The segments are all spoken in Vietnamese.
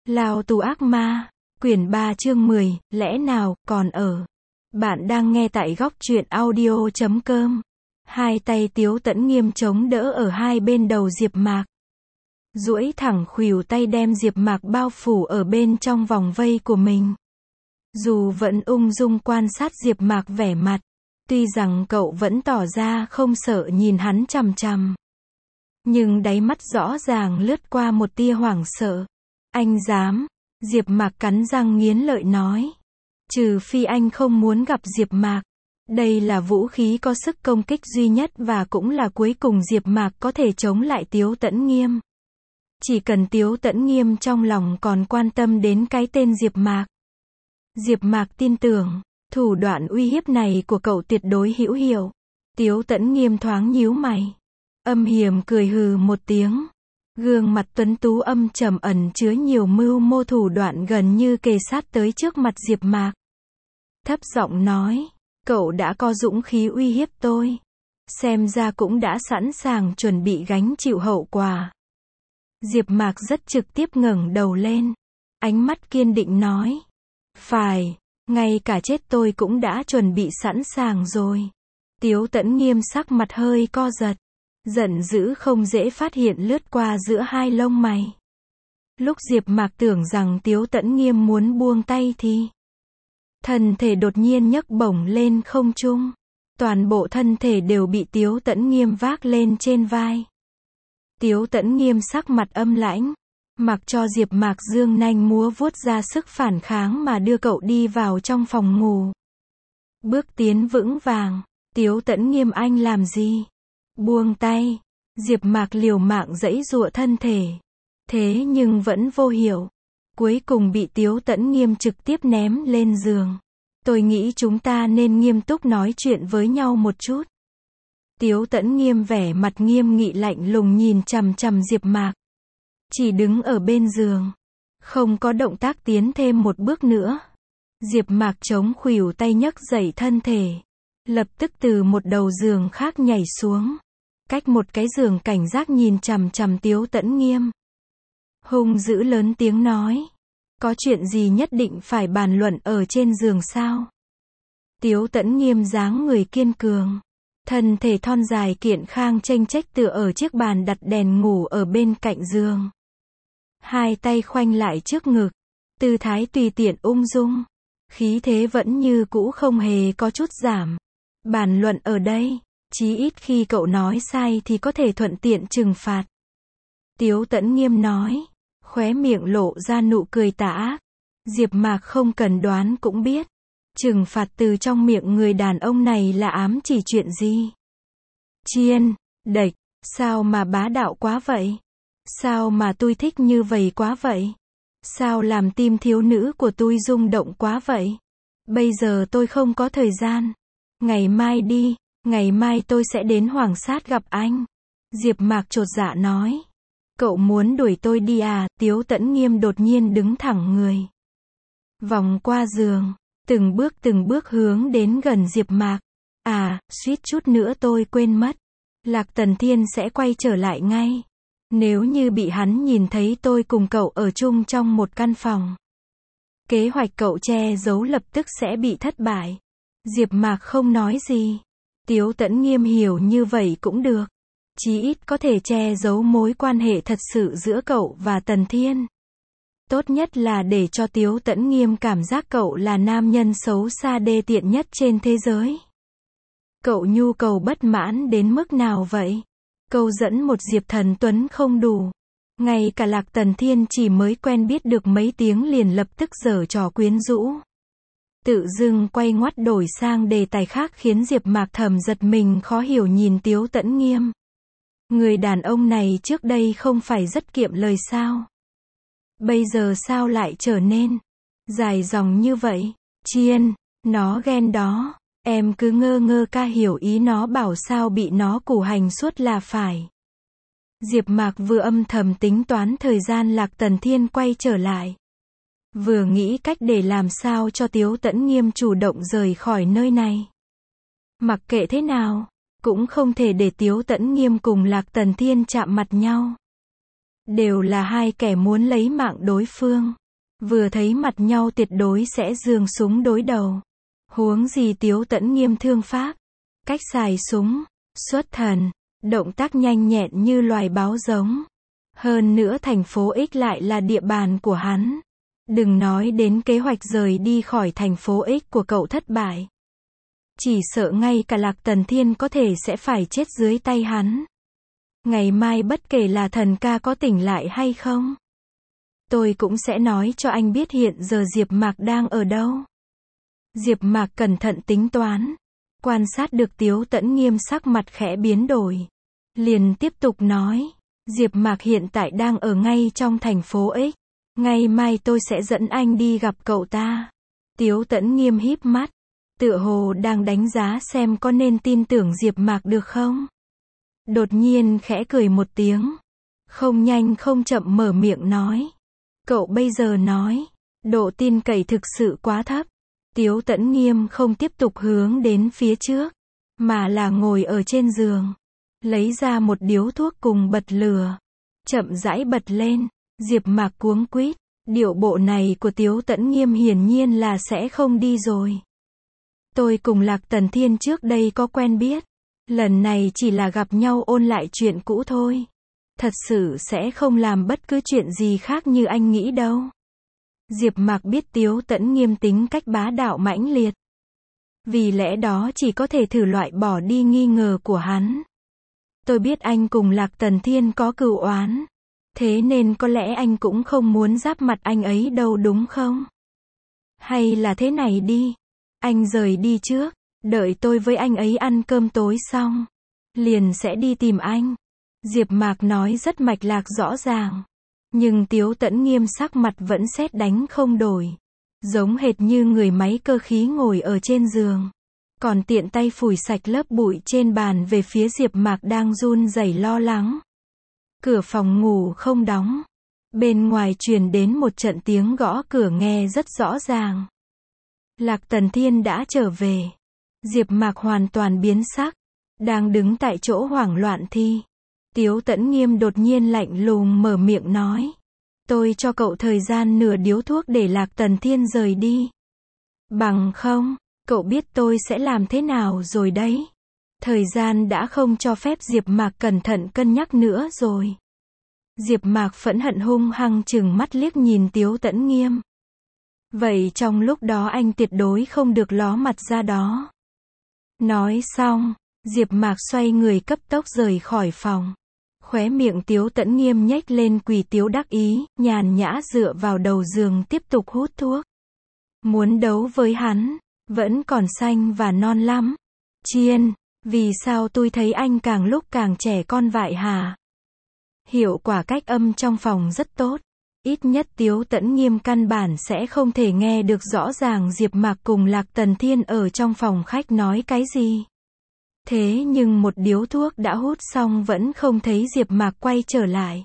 Lao tù ác ma, quyển 3 chương 10, lẽ nào, còn ở. Bạn đang nghe tại góc truyện audio.com. Hai tay Tiếu Tẫn Nghiêm chống đỡ ở hai bên đầu Diệp Mạc. Duỗi thẳng khuỷu tay đem Diệp Mạc bao phủ ở bên trong vòng vây của mình. Dù vẫn ung dung quan sát Diệp Mạc vẻ mặt, tuy rằng cậu vẫn tỏ ra không sợ nhìn hắn chằm chằm, nhưng đáy mắt rõ ràng lướt qua một tia hoảng sợ. Anh dám? Diệp Mạc cắn răng nghiến lợi nói. Trừ phi anh không muốn gặp Diệp Mạc. Đây là vũ khí có sức công kích duy nhất và cũng là cuối cùng Diệp Mạc có thể chống lại Tiếu Tẫn Nghiêm. Chỉ cần Tiếu Tẫn Nghiêm trong lòng còn quan tâm đến cái tên Diệp Mạc. Diệp Mạc tin tưởng, thủ đoạn uy hiếp này của cậu tuyệt đối hữu hiệu. Tiếu Tẫn Nghiêm thoáng nhíu mày, âm hiểm cười hừ một tiếng. Gương mặt tuấn tú âm trầm ẩn chứa nhiều mưu mô thủ đoạn gần như kề sát tới trước mặt Diệp Mạc. Thấp giọng nói, cậu đã có dũng khí uy hiếp tôi. Xem ra cũng đã sẵn sàng chuẩn bị gánh chịu hậu quả. Diệp Mạc rất trực tiếp ngẩng đầu lên. Ánh mắt kiên định nói. Phải, ngay cả chết tôi cũng đã chuẩn bị sẵn sàng rồi. Tiếu Tẫn Nghiêm sắc mặt hơi co giật. Giận dữ không dễ phát hiện lướt qua giữa hai lông mày. Lúc Diệp Mạc tưởng rằng Tiếu Tẫn Nghiêm muốn buông tay thì thân thể đột nhiên nhấc bổng lên không trung. Toàn bộ thân thể đều bị Tiếu Tẫn Nghiêm vác lên trên vai. Tiếu Tẫn Nghiêm sắc mặt âm lãnh, mặc cho Diệp Mạc giương nanh múa vuốt ra sức phản kháng mà đưa cậu đi vào trong phòng ngủ. Bước tiến vững vàng. Tiếu Tẫn Nghiêm, anh làm gì? Buông tay. Diệp Mạc liều mạng giãy giụa thân thể. Thế nhưng vẫn vô hiệu. Cuối cùng bị Tiếu Tẫn Nghiêm trực tiếp ném lên giường. Tôi nghĩ chúng ta nên nghiêm túc nói chuyện với nhau một chút. Tiếu Tẫn Nghiêm vẻ mặt nghiêm nghị lạnh lùng nhìn chằm chằm Diệp Mạc. Chỉ đứng ở bên giường, không có động tác tiến thêm một bước nữa. Diệp Mạc chống khuỷu tay nhấc dậy thân thể, lập tức từ một đầu giường khác nhảy xuống, cách một cái giường cảnh giác nhìn chằm chằm Tiếu Tẫn Nghiêm. Hung dữ lớn tiếng nói, có chuyện gì nhất định phải bàn luận ở trên giường sao? Tiếu Tẫn Nghiêm dáng người kiên cường, thân thể thon dài kiện khang chênh chách tựa ở chiếc bàn đặt đèn ngủ ở bên cạnh giường. Hai tay khoanh lại trước ngực, tư thái tùy tiện ung dung, khí thế vẫn như cũ không hề có chút giảm. Bàn luận ở đây, chí ít khi cậu nói sai thì có thể thuận tiện trừng phạt. Tiếu Tẫn Nghiêm nói, khóe miệng lộ ra nụ cười tà ác. Diệp Mạc không cần đoán cũng biết, trừng phạt từ trong miệng người đàn ông này là ám chỉ chuyện gì. Chiên, đệch, sao mà bá đạo quá vậy? Sao mà tôi thích như vậy quá vậy? Sao làm tim thiếu nữ của tôi rung động quá vậy? Bây giờ tôi không có thời gian. Ngày mai đi, ngày mai tôi sẽ đến Hoàng Sát gặp anh. Diệp Mạc chột dạ nói. Cậu muốn đuổi tôi đi à? Tiếu Tẫn Nghiêm đột nhiên đứng thẳng người, vòng qua giường, từng bước hướng đến gần Diệp Mạc. À, suýt chút nữa tôi quên mất. Lạc Tần Thiên sẽ quay trở lại ngay. Nếu như bị hắn nhìn thấy tôi cùng cậu ở chung trong một căn phòng, kế hoạch cậu che giấu lập tức sẽ bị thất bại. Diệp Mạc không nói gì. Tiếu Tẫn Nghiêm hiểu như vậy cũng được. Chí ít có thể che giấu mối quan hệ thật sự giữa cậu và Tần Thiên. Tốt nhất là để cho Tiếu Tẫn Nghiêm cảm giác cậu là nam nhân xấu xa đê tiện nhất trên thế giới. Cậu nhu cầu bất mãn đến mức nào vậy? Câu dẫn một Diệp Thần Tuấn không đủ. Ngay cả Lạc Tần Thiên chỉ mới quen biết được mấy tiếng liền lập tức giở trò quyến rũ. Tự dưng quay ngoắt đổi sang đề tài khác khiến Diệp Mạc thầm giật mình khó hiểu nhìn Tiếu Tẫn Nghiêm. Người đàn ông này trước đây không phải rất kiệm lời sao? Bây giờ sao lại trở nên dài dòng như vậy? Chiên, nó ghen đó. Em cứ ngơ ngơ ca hiểu ý nó bảo sao bị nó củ hành suốt là phải. Diệp Mạc vừa âm thầm tính toán thời gian Lạc Tần Thiên quay trở lại, vừa nghĩ cách để làm sao cho Tiếu Tẫn Nghiêm chủ động rời khỏi nơi này. Mặc kệ thế nào, cũng không thể để Tiếu Tẫn Nghiêm cùng Lạc Tần Thiên chạm mặt nhau. Đều là hai kẻ muốn lấy mạng đối phương. Vừa thấy mặt nhau tuyệt đối sẽ giương súng đối đầu. Huống gì Tiếu Tẫn Nghiêm thương pháp, cách xài súng, xuất thần, động tác nhanh nhẹn như loài báo giống. Hơn nữa thành phố X lại là địa bàn của hắn. Đừng nói đến kế hoạch rời đi khỏi thành phố X của cậu thất bại. Chỉ sợ ngay cả Lạc Tần Thiên có thể sẽ phải chết dưới tay hắn. Ngày mai bất kể là thần ca có tỉnh lại hay không, tôi cũng sẽ nói cho anh biết hiện giờ Diệp Mạc đang ở đâu. Diệp Mạc cẩn thận tính toán, quan sát được Tiếu Tẫn Nghiêm sắc mặt khẽ biến đổi. Liền tiếp tục nói, Diệp Mạc hiện tại đang ở ngay trong thành phố X. Ngày mai tôi sẽ dẫn anh đi gặp cậu ta. Tiếu Tẫn Nghiêm híp mắt, tựa hồ đang đánh giá xem có nên tin tưởng Diệp Mạc được không. Đột nhiên khẽ cười một tiếng, không nhanh không chậm mở miệng nói. Cậu bây giờ nói, độ tin cậy thực sự quá thấp. Tiếu Tẫn Nghiêm không tiếp tục hướng đến phía trước, mà là ngồi ở trên giường, lấy ra một điếu thuốc cùng bật lửa, chậm rãi bật lên. Diệp Mạc cuống quýt, điệu bộ này của Tiếu Tẫn Nghiêm hiển nhiên là sẽ không đi rồi. Tôi cùng Lạc Tần Thiên trước đây có quen biết, lần này chỉ là gặp nhau ôn lại chuyện cũ thôi. Thật sự sẽ không làm bất cứ chuyện gì khác như anh nghĩ đâu. Diệp Mạc biết Tiếu Tẫn Nghiêm tính cách bá đạo mãnh liệt. Vì lẽ đó chỉ có thể thử loại bỏ đi nghi ngờ của hắn. Tôi biết anh cùng Lạc Tần Thiên có cừu oán. Thế nên có lẽ anh cũng không muốn giáp mặt anh ấy đâu đúng không? Hay là thế này đi. Anh rời đi trước, đợi tôi với anh ấy ăn cơm tối xong, liền sẽ đi tìm anh. Diệp Mạc nói rất mạch lạc rõ ràng. Nhưng Tiếu Tẫn Nghiêm sắc mặt vẫn sét đánh không đổi. Giống hệt như người máy cơ khí ngồi ở trên giường. Còn tiện tay phủi sạch lớp bụi trên bàn về phía Diệp Mạc đang run rẩy lo lắng. Cửa phòng ngủ không đóng. Bên ngoài truyền đến một trận tiếng gõ cửa nghe rất rõ ràng. Lạc Tần Thiên đã trở về. Diệp Mạc hoàn toàn biến sắc, đang đứng tại chỗ hoảng loạn thì Tiếu Tẫn Nghiêm đột nhiên lạnh lùng mở miệng nói. Tôi cho cậu thời gian nửa điếu thuốc để Lạc Tần Thiên rời đi. Bằng không, cậu biết tôi sẽ làm thế nào rồi đấy. Thời gian đã không cho phép Diệp Mạc cẩn thận cân nhắc nữa rồi. Diệp Mạc phẫn hận hung hăng trừng mắt liếc nhìn Tiếu Tẫn Nghiêm. Vậy trong lúc đó anh tuyệt đối không được ló mặt ra đó. Nói xong, Diệp Mạc xoay người cấp tốc rời khỏi phòng. Khóe miệng Tiếu Tẫn Nghiêm nhếch lên quỷ tiếu đắc ý, nhàn nhã dựa vào đầu giường tiếp tục hút thuốc. Muốn đấu với hắn, vẫn còn xanh và non lắm. Chiên, vì sao tôi thấy anh càng lúc càng trẻ con vậy hả? Hiệu quả cách âm trong phòng rất tốt. Ít nhất Tiếu Tẫn Nghiêm căn bản sẽ không thể nghe được rõ ràng Diệp Mạc cùng Lạc Tần Thiên ở trong phòng khách nói cái gì. Thế nhưng một điếu thuốc đã hút xong vẫn không thấy Diệp Mạc quay trở lại.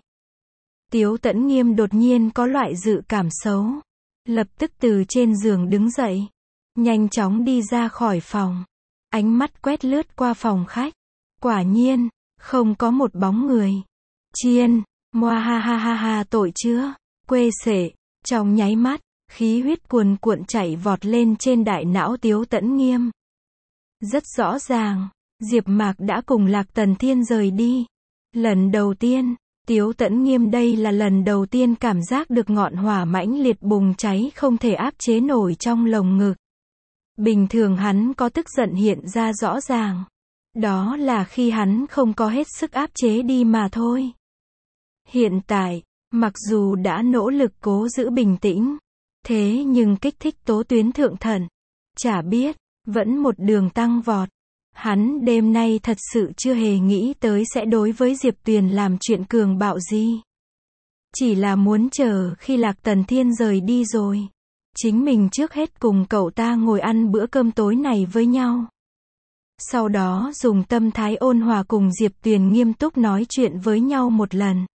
Tiếu Tẫn Nghiêm đột nhiên có loại dự cảm xấu. Lập tức từ trên giường đứng dậy. Nhanh chóng đi ra khỏi phòng. Ánh mắt quét lướt qua phòng khách. Quả nhiên, không có một bóng người. Chiên, moa ha ha ha ha tội chưa? Quê sể, trong nháy mắt, khí huyết cuồn cuộn chảy vọt lên trên đại não Tiếu Tẫn Nghiêm. Rất rõ ràng, Diệp Mạc đã cùng Lạc Tần Thiên rời đi. Lần đầu tiên, Tiếu Tẫn Nghiêm đây là lần đầu tiên cảm giác được ngọn hỏa mãnh liệt bùng cháy không thể áp chế nổi trong lồng ngực. Bình thường hắn có tức giận hiện ra rõ ràng. Đó là khi hắn không có hết sức áp chế đi mà thôi. Hiện tại, mặc dù đã nỗ lực cố giữ bình tĩnh, thế nhưng kích thích tố tuyến thượng thận, chả biết, vẫn một đường tăng vọt. Hắn đêm nay thật sự chưa hề nghĩ tới sẽ đối với Diệp Tuyền làm chuyện cường bạo gì. Chỉ là muốn chờ khi Lạc Tần Thiên rời đi rồi. Chính mình trước hết cùng cậu ta ngồi ăn bữa cơm tối này với nhau. Sau đó dùng tâm thái ôn hòa cùng Diệp Tuyền nghiêm túc nói chuyện với nhau một lần.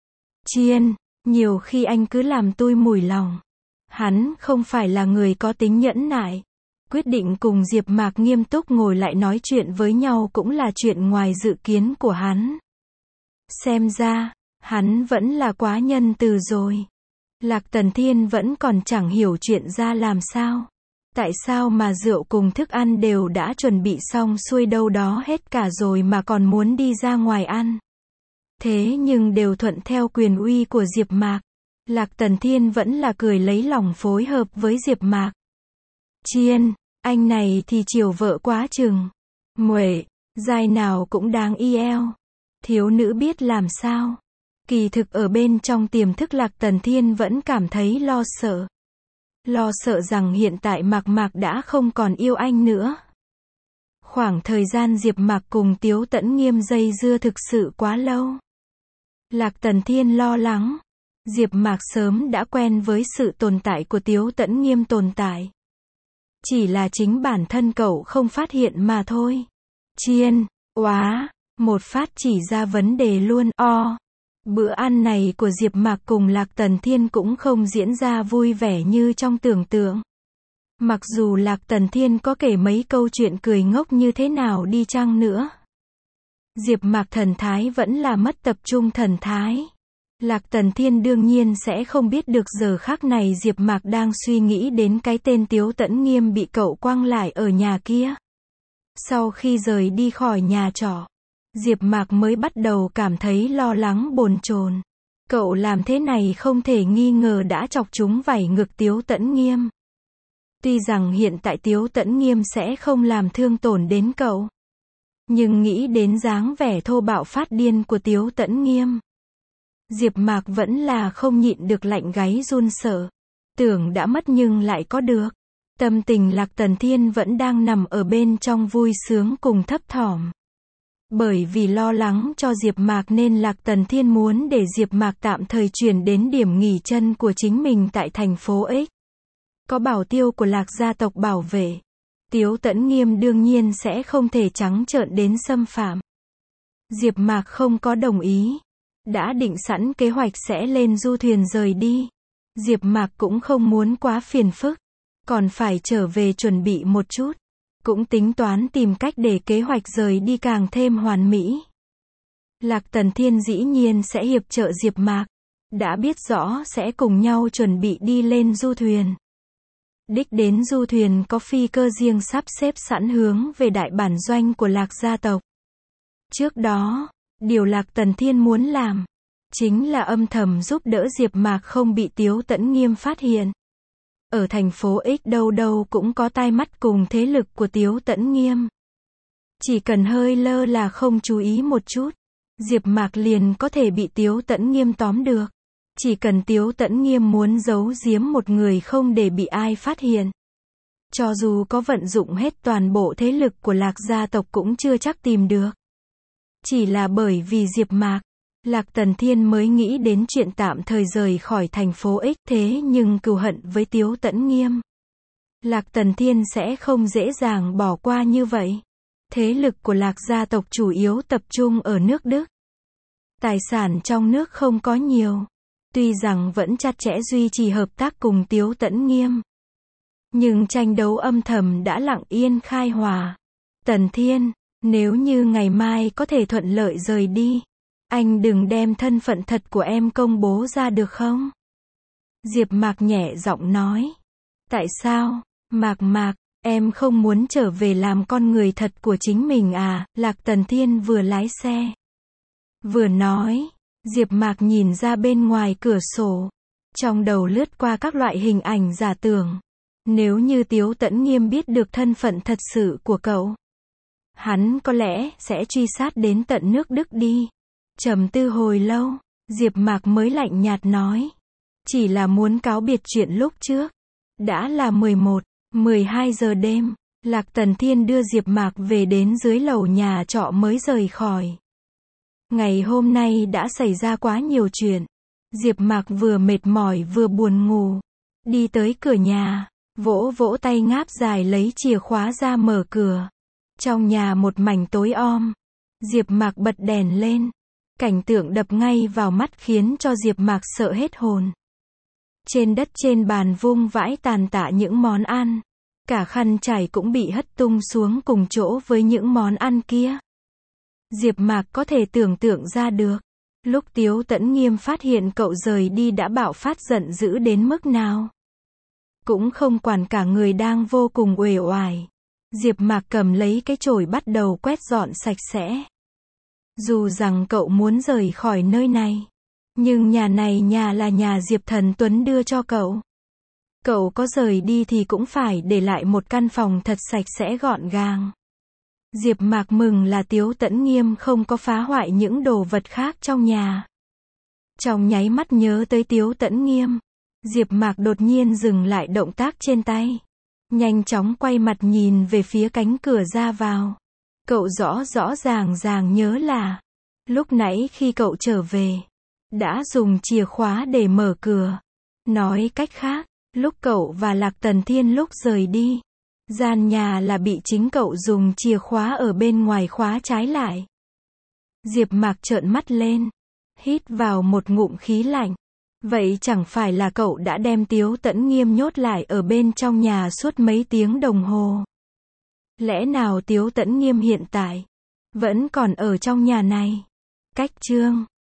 Chiên, nhiều khi anh cứ làm tôi mủi lòng. Hắn không phải là người có tính nhẫn nại. Quyết định cùng Diệp Mạc nghiêm túc ngồi lại nói chuyện với nhau cũng là chuyện ngoài dự kiến của hắn. Xem ra, Hắn vẫn là quá nhân từ rồi. Lạc Tần Thiên vẫn còn chẳng hiểu chuyện ra làm sao. Tại sao mà rượu cùng thức ăn đều đã chuẩn bị xong xuôi đâu đó hết cả rồi mà còn muốn đi ra ngoài ăn. Thế nhưng đều thuận theo quyền uy của Diệp Mạc. Lạc Tần Thiên vẫn là cười lấy lòng phối hợp với Diệp Mạc. Chiên, anh này thì chiều vợ quá chừng. Muội, giai nào cũng đáng yêu. Thiếu nữ biết làm sao. Kỳ thực ở bên trong tiềm thức Lạc Tần Thiên vẫn cảm thấy lo sợ. Lo sợ rằng hiện tại Mạc Mạc đã không còn yêu anh nữa. Khoảng thời gian Diệp Mạc cùng Tiếu Tẫn Nghiêm dây dưa thực sự quá lâu. Lạc Tần Thiên lo lắng. Diệp Mạc sớm đã quen với sự tồn tại của Tiếu Tẫn Nghiêm tồn tại. Chỉ là chính bản thân cậu không phát hiện mà thôi. Chiên, oá, một phát chỉ ra vấn đề luôn. Bữa ăn này của Diệp Mạc cùng Lạc Tần Thiên cũng không diễn ra vui vẻ như trong tưởng tượng. Mặc dù Lạc Tần Thiên có kể mấy câu chuyện cười ngốc như thế nào đi chăng nữa. Diệp Mạc thần thái vẫn là mất tập trung thần thái. Lạc Tần Thiên đương nhiên sẽ không biết được giờ khắc này Diệp Mạc đang suy nghĩ đến cái tên Tiếu Tẫn Nghiêm bị cậu quăng lại ở nhà kia. Sau khi rời đi khỏi nhà trọ, Diệp Mạc mới bắt đầu cảm thấy lo lắng bồn chồn. Cậu làm thế này không thể nghi ngờ đã chọc trúng vảy ngực Tiếu Tẫn Nghiêm. Tuy rằng hiện tại Tiếu Tẫn Nghiêm sẽ không làm thương tổn đến cậu, nhưng nghĩ đến dáng vẻ thô bạo phát điên của Tiếu Tẫn Nghiêm, Diệp Mạc vẫn là không nhịn được lạnh gáy run sợ. Tưởng đã mất nhưng lại có được. Tâm tình Lạc Tần Thiên vẫn đang nằm ở bên trong vui sướng cùng thấp thỏm. Bởi vì lo lắng cho Diệp Mạc nên Lạc Tần Thiên muốn để Diệp Mạc tạm thời chuyển đến điểm nghỉ chân của chính mình tại thành phố X. Có bảo tiêu của Lạc gia tộc bảo vệ. Tiếu Tẫn Nghiêm đương nhiên sẽ không thể trắng trợn đến xâm phạm. Diệp Mạc không có đồng ý. Đã định sẵn kế hoạch sẽ lên du thuyền rời đi. Diệp Mạc cũng không muốn quá phiền phức. Còn phải trở về chuẩn bị một chút. Cũng tính toán tìm cách để kế hoạch rời đi càng thêm hoàn mỹ. Lạc Tần Thiên dĩ nhiên sẽ hiệp trợ Diệp Mạc. Đã biết rõ sẽ cùng nhau chuẩn bị đi lên du thuyền. Đích đến du thuyền có phi cơ riêng sắp xếp sẵn hướng về đại bản doanh của Lạc gia tộc. Trước đó, điều Lạc Tần Thiên muốn làm, chính là âm thầm giúp đỡ Diệp Mạc không bị Tiếu Tẫn Nghiêm phát hiện. Ở thành phố X đâu đâu cũng có tai mắt cùng thế lực của Tiếu Tẫn Nghiêm. Chỉ cần hơi lơ là không chú ý một chút, Diệp Mạc liền có thể bị Tiếu Tẫn Nghiêm tóm được. Chỉ cần Tiếu Tẫn Nghiêm muốn giấu giếm một người không để bị ai phát hiện. Cho dù có vận dụng hết toàn bộ thế lực của Lạc gia tộc cũng chưa chắc tìm được. Chỉ là bởi vì Diệp Mạc, Lạc Tần Thiên mới nghĩ đến chuyện tạm thời rời khỏi thành phố X, thế nhưng cừu hận với Tiếu Tẫn Nghiêm, Lạc Tần Thiên sẽ không dễ dàng bỏ qua như vậy. Thế lực của Lạc gia tộc chủ yếu tập trung ở nước Đức. Tài sản trong nước không có nhiều. Tuy rằng vẫn chặt chẽ duy trì hợp tác cùng Tiếu Tẫn Nghiêm, nhưng tranh đấu âm thầm đã lặng yên khai hòa. Tần Thiên, nếu như ngày mai có thể thuận lợi rời đi, anh đừng đem thân phận thật của em công bố ra được không? Diệp Mạc nhẹ giọng nói. Tại sao? Mạc, em không muốn trở về làm con người thật của chính mình à? Lạc Tần Thiên vừa lái xe, vừa nói. Diệp Mạc nhìn ra bên ngoài cửa sổ. Trong đầu lướt qua các loại hình ảnh giả tưởng. Nếu như Tiếu Tẫn Nghiêm biết được thân phận thật sự của cậu, hắn có lẽ sẽ truy sát đến tận nước Đức đi. Trầm tư hồi lâu, Diệp Mạc mới lạnh nhạt nói. Chỉ là muốn cáo biệt chuyện lúc trước. Đã là 11, 12 giờ đêm, Lạc Tần Thiên đưa Diệp Mạc về đến dưới lầu nhà trọ mới rời khỏi. Ngày hôm nay đã xảy ra quá nhiều chuyện. Diệp Mạc vừa mệt mỏi vừa buồn ngủ. Đi tới cửa nhà, vỗ vỗ tay ngáp dài lấy chìa khóa ra mở cửa. Trong nhà một mảnh tối om. Diệp Mạc bật đèn lên. Cảnh tượng đập ngay vào mắt khiến cho Diệp Mạc sợ hết hồn. Trên đất trên bàn vung vãi tàn tạ những món ăn. Cả khăn trải cũng bị hất tung xuống cùng chỗ với những món ăn kia. Diệp Mạc có thể tưởng tượng ra được. Lúc Tiếu Tẫn Nghiêm phát hiện cậu rời đi đã bạo phát giận dữ đến mức nào. Cũng không quản cả người đang vô cùng uể oải. Diệp Mạc cầm lấy cái chổi bắt đầu quét dọn sạch sẽ. Dù rằng cậu muốn rời khỏi nơi này, nhưng nhà này là nhà Diệp Thần Tuấn đưa cho cậu. Cậu có rời đi thì cũng phải để lại một căn phòng thật sạch sẽ gọn gàng. Diệp Mạc mừng là Tiếu Tẫn Nghiêm không có phá hoại những đồ vật khác trong nhà. Trong nháy mắt nhớ tới Tiếu Tẫn Nghiêm, Diệp Mạc đột nhiên dừng lại động tác trên tay. Nhanh chóng quay mặt nhìn về phía cánh cửa ra vào. Cậu rõ ràng nhớ là, lúc nãy khi cậu trở về, đã dùng chìa khóa để mở cửa. Nói cách khác, lúc cậu và Lạc Tần Thiên lúc rời đi, gian nhà là bị chính cậu dùng chìa khóa ở bên ngoài khóa trái lại. Diệp Mạc trợn mắt lên, hít vào một ngụm khí lạnh. Vậy chẳng phải là cậu đã đem Tiếu Tẫn Nghiêm nhốt lại ở bên trong nhà suốt mấy tiếng đồng hồ? Lẽ nào Tiếu Tẫn Nghiêm hiện tại vẫn còn ở trong nhà này? Cách chương